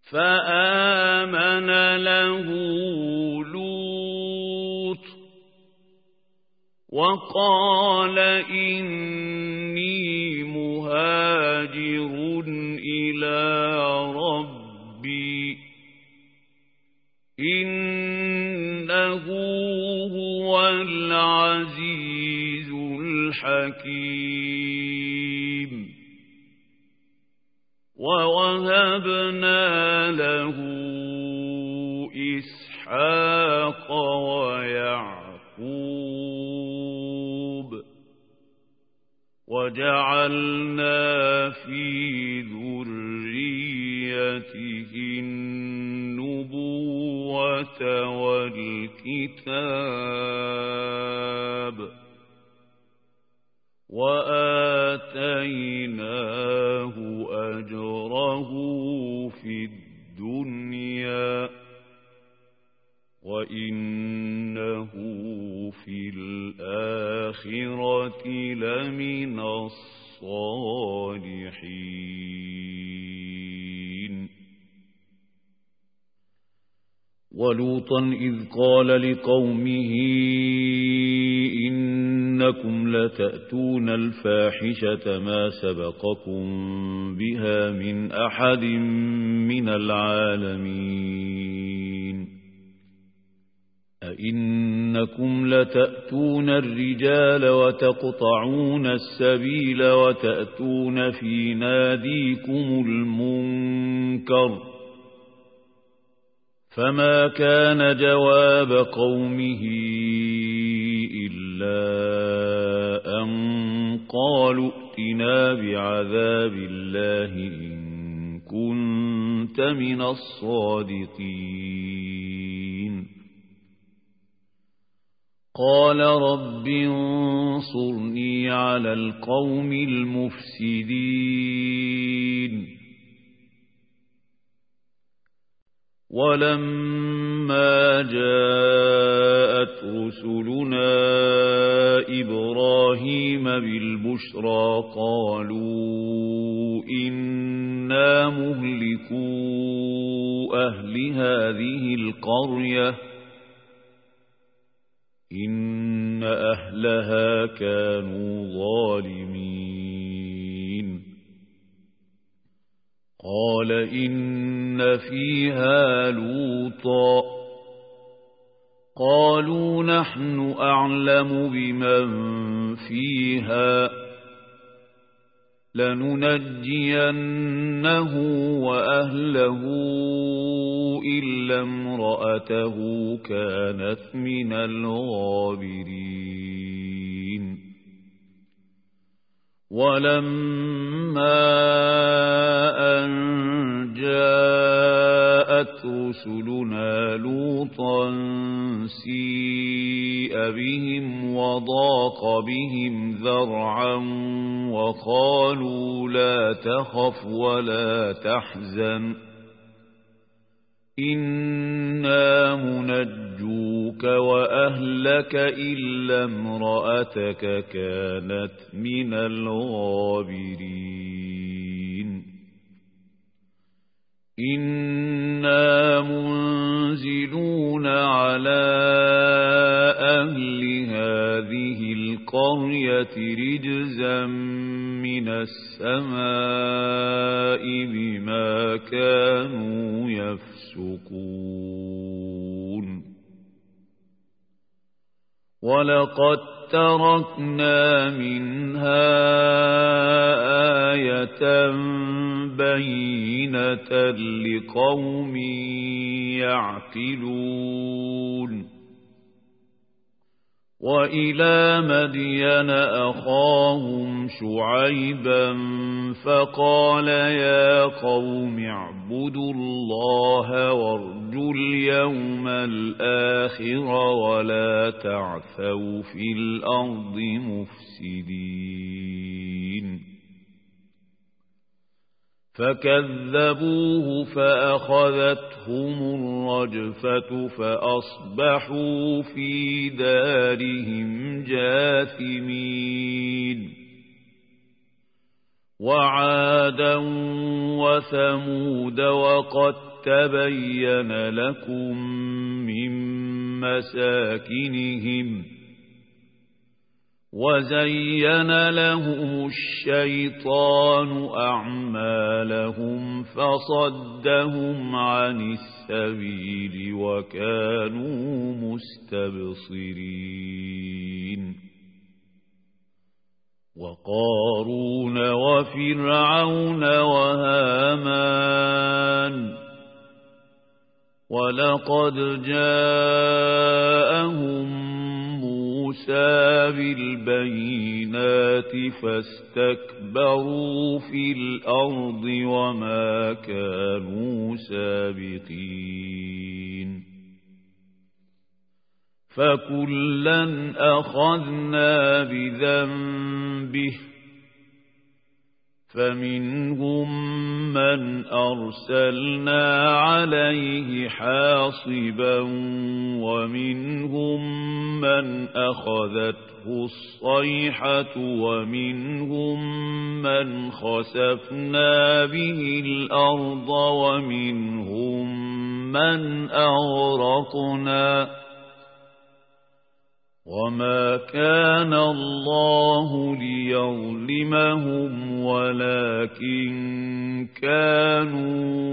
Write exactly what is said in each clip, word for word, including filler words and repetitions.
فآمن له لوط وقال إني مهاجر إلى ربي إنه هو العزيز الحكيم ووهبنا له إسحاق ويعقوب وجعلنا في ذريته النبوة والكتاب وآتيناه أجره في الدنيا وإنه في الآخرة لمن الصالحين. ولوطا إذ قال لقومه إنكم لتأتون الفاحشة ما سبقكم بها من أحد من العالمين أئنكم لتأتون الرجال وتقطعون السبيل وتأتون في ناديكم المنكر فما كان جواب قومه إلا أن قالوا ائتنا بعذاب الله إن كنت من الصادقين. قال رب انصرني على القوم المفسدين. ولما جاءت رسلنا إبراهيم بالبشرى قالوا إنا مهلكو أهل هذه القرية إن أهلها كانوا ظالمين. قال إن فيها لوطا قالوا نحن أعلم بمن فيها لننجينه وأهله إلا امرأته كانت من الغابرين. ولما أن جاءت رسلنا لوطا سيء بهم وضاق بهم ذرعا وقالوا لا تخف ولا تحزن إنا منجوك وأهلك إلا امرأتك كانت من الغابرين. إنا منزلون على أهل هذه القرية رجزا من السماء بما كانوا يفسقون. ولقد تركنا منها آية بينة لقوم يعقلون. وإلى مدين أخاهم شعيبا فقال يا قوم اعبدوا الله وارجوا اليوم الآخر ولا تعثوا في الأرض مفسدين. فكذبوه فأخذتهم الرجفة فأصبحوا في دارهم جاثمين. وعادا وثمود وقد تبين لكم من مساكنهم وزين لهم الشيطان أعمالهم فصدهم عن السبيل وكانوا مستبصرين وقارون وفرعون وهامان ولقد جاءهم موسى بالبينات فاستكبروا في الأرض وما كانوا سابقين فكلا أخذنا بذنبه فمنهم من أرسلنا عليه حاصبا ومنهم من أخذته الصيحة ومنهم من خسفنا به الأرض ومنهم من أغرقنا وما كان الله ليظلمهم ولكن كانوا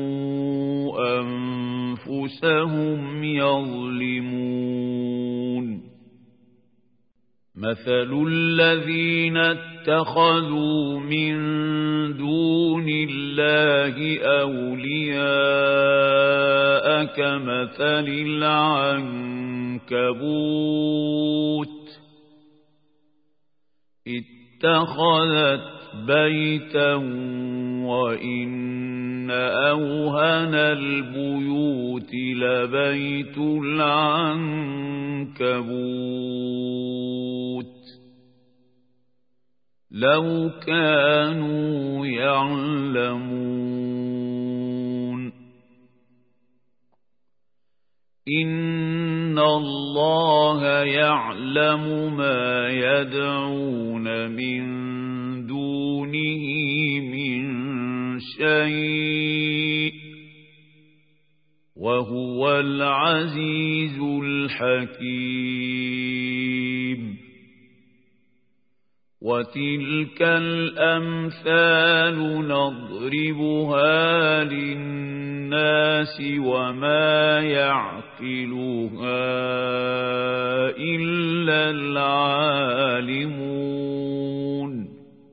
أنفسهم يظلمون مثل الذين اتخذوا من دون الله أولياء كمثل العنكبوت اتخذت بيتا وإن أوهن البيوت لبيت العنكبوت لو كانوا يعلمون إن الله يعلم ما يدعون من دونه من شيء وهو العزيز الحكيم وتلك الأمثال نضربها للناس وما يعقلها إلا العالمون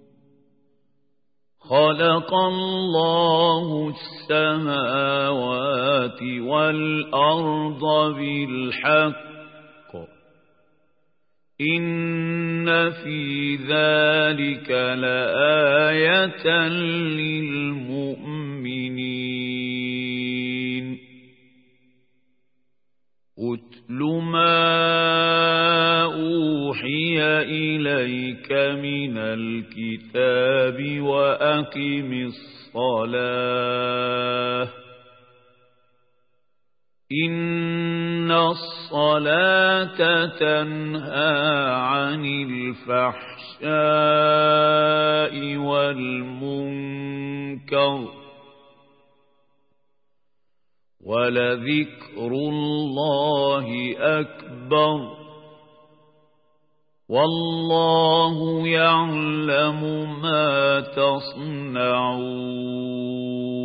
خلق الله السماوات والأرض بالحق إن في ذلك لآية للمؤمنين أتل ما أوحي إليك من الكتاب وأقم الصلاة إن الصلاة تنهى عن الفحشاء والمنكر ولذكر الله أكبر والله يعلم ما تصنعون